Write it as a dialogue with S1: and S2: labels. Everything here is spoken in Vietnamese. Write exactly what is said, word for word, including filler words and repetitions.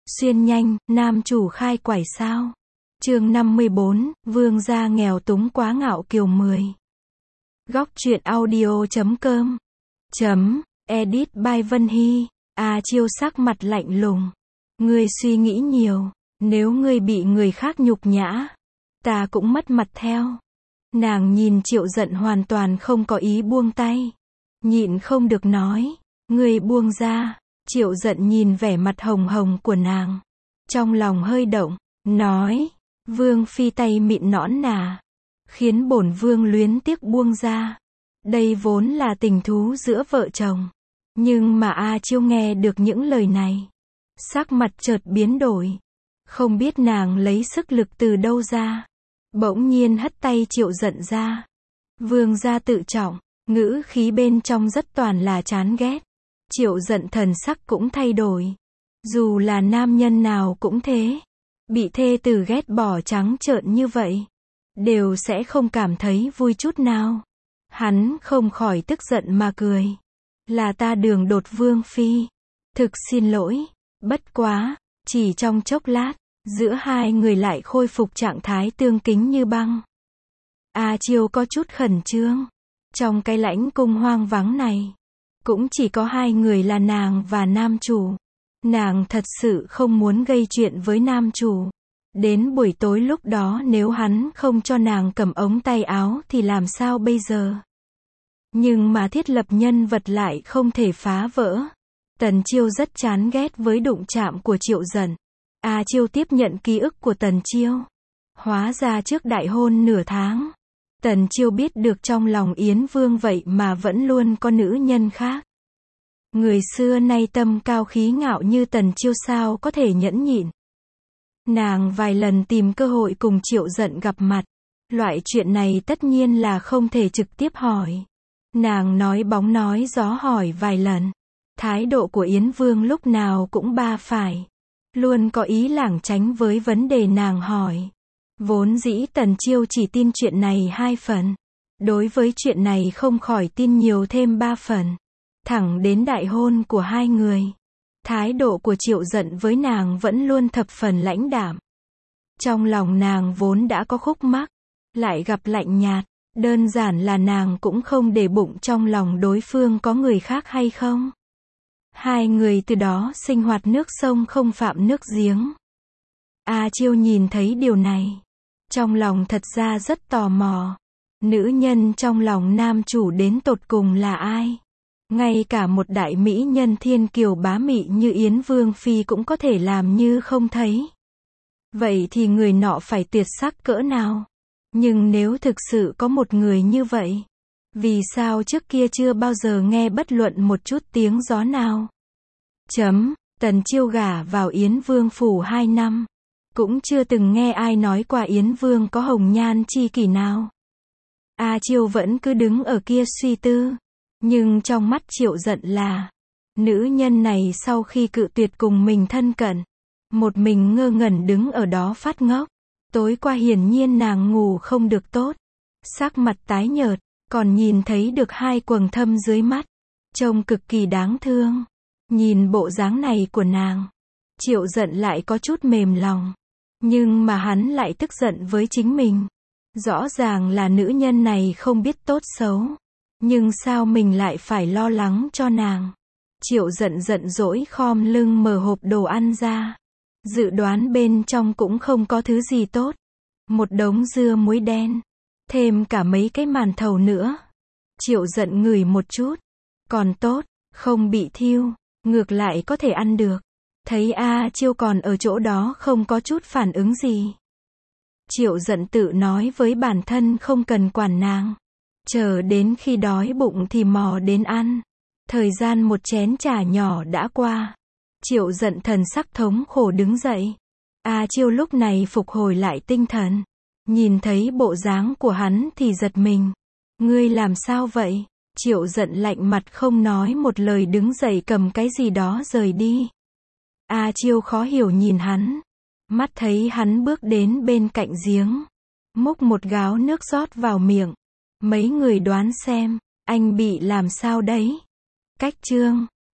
S1: Xuyên nhanh, nam chủ khai quải sao. Chương năm mươi bốn, vương gia nghèo túng quá ngạo kiều mười. Góc truyện audio chấm com. Chấm, edit by Vân Hy. A Chiêu sắc mặt lạnh lùng. Ngươi suy nghĩ nhiều, nếu ngươi bị người khác nhục nhã, ta cũng mất mặt theo. Nàng nhìn Triệu Giận hoàn toàn không có ý buông tay. Nhịn không được nói, ngươi buông ra. Triệu Giận nhìn vẻ mặt hồng hồng của nàng, trong lòng hơi động, nói, vương phi tay mịn nõn nà, khiến bổn vương luyến tiếc buông ra. Đây vốn là tình thú giữa vợ chồng. Nhưng mà A Chiêu nghe được những lời này, sắc mặt chợt biến đổi. Không biết nàng lấy sức lực từ đâu ra, bỗng nhiên hất tay Triệu Giận ra. Vương gia tự trọng, ngữ khí bên trong rất toàn là chán ghét. Triệu Giận thần sắc cũng thay đổi. Dù là nam nhân nào cũng thế, bị thê tử ghét bỏ trắng trợn như vậy, đều sẽ không cảm thấy vui chút nào. Hắn không khỏi tức giận mà cười. Là ta đường đột vương phi. Thực xin lỗi. Bất quá, chỉ trong chốc lát, giữa hai người lại khôi phục trạng thái tương kính như băng. A Chiêu có chút khẩn trương. Trong cái lãnh cung hoang vắng này, cũng chỉ có hai người là nàng và nam chủ. Nàng thật sự không muốn gây chuyện với nam chủ. Đến buổi tối lúc đó nếu hắn không cho nàng cầm ống tay áo thì làm sao bây giờ? Nhưng mà thiết lập nhân vật lại không thể phá vỡ. Tần Chiêu rất chán ghét với đụng chạm của Triệu Giận. A Chiêu tiếp nhận ký ức của Tần Chiêu. Hóa ra trước đại hôn nửa tháng, Tần Chiêu biết được trong lòng Yến Vương vậy mà vẫn luôn có nữ nhân khác. Người xưa nay tâm cao khí ngạo như Tần Chiêu sao có thể nhẫn nhịn. Nàng vài lần tìm cơ hội cùng Triệu Giận gặp mặt. Loại chuyện này tất nhiên là không thể trực tiếp hỏi. Nàng nói bóng nói gió hỏi vài lần. Thái độ của Yến Vương lúc nào cũng ba phải. Luôn có ý lảng tránh với vấn đề nàng hỏi. Vốn dĩ Tần Chiêu chỉ tin chuyện này hai phần. Đối với chuyện này không khỏi tin nhiều thêm ba phần. Thẳng đến đại hôn của hai người, thái độ của Triệu Giận với nàng vẫn luôn thập phần lãnh đạm. Trong lòng nàng vốn đã có khúc mắc, lại gặp lạnh nhạt. Đơn giản là nàng cũng không để bụng trong lòng đối phương có người khác hay không. Hai người từ đó sinh hoạt nước sông không phạm nước giếng. A Chiêu nhìn thấy điều này, trong lòng thật ra rất tò mò. Nữ nhân trong lòng nam chủ đến tột cùng là ai? Ngay cả một đại mỹ nhân thiên kiều bá mị như Yến Vương phi cũng có thể làm như không thấy. Vậy thì người nọ phải tuyệt sắc cỡ nào? Nhưng nếu thực sự có một người như vậy, vì sao trước kia chưa bao giờ nghe bất luận một chút tiếng gió nào? Chấm, Tần Chiêu gả vào Yến Vương phủ hai năm, cũng chưa từng nghe ai nói qua Yến Vương có hồng nhan chi kỷ nào. A Chiêu vẫn cứ đứng ở kia suy tư. Nhưng trong mắt Triệu Giận là, nữ nhân này sau khi cự tuyệt cùng mình thân cận, một mình ngơ ngẩn đứng ở đó phát ngốc. Tối qua hiển nhiên nàng ngủ không được tốt, sắc mặt tái nhợt, còn nhìn thấy được hai quầng thâm dưới mắt, trông cực kỳ đáng thương. Nhìn bộ dáng này của nàng, Triệu Giận lại có chút mềm lòng, nhưng mà hắn lại tức giận với chính mình. Rõ ràng là nữ nhân này không biết tốt xấu, nhưng sao mình lại phải lo lắng cho nàng? Triệu Giận giận dỗi khom lưng mở hộp đồ ăn ra. Dự đoán bên trong cũng không có thứ gì tốt. Một đống dưa muối đen, thêm cả mấy cái màn thầu nữa. Triệu Giận ngửi một chút, còn tốt, không bị thiêu, ngược lại có thể ăn được. Thấy A Chiêu còn ở chỗ đó không có chút phản ứng gì, Triệu Giận tự nói với bản thân không cần quản nàng. Chờ đến khi đói bụng thì mò đến ăn. Thời gian một chén trà nhỏ đã qua. Triệu Giận thần sắc thống khổ đứng dậy. A Chiêu lúc này phục hồi lại tinh thần. Nhìn thấy bộ dáng của hắn thì giật mình. Ngươi làm sao vậy? Triệu Giận lạnh mặt không nói một lời đứng dậy cầm cái gì đó rời đi. A Chiêu khó hiểu nhìn hắn. Mắt thấy hắn bước đến bên cạnh giếng, múc một gáo nước rót vào miệng. Mấy người đoán xem, anh bị làm sao đấy? Cách chương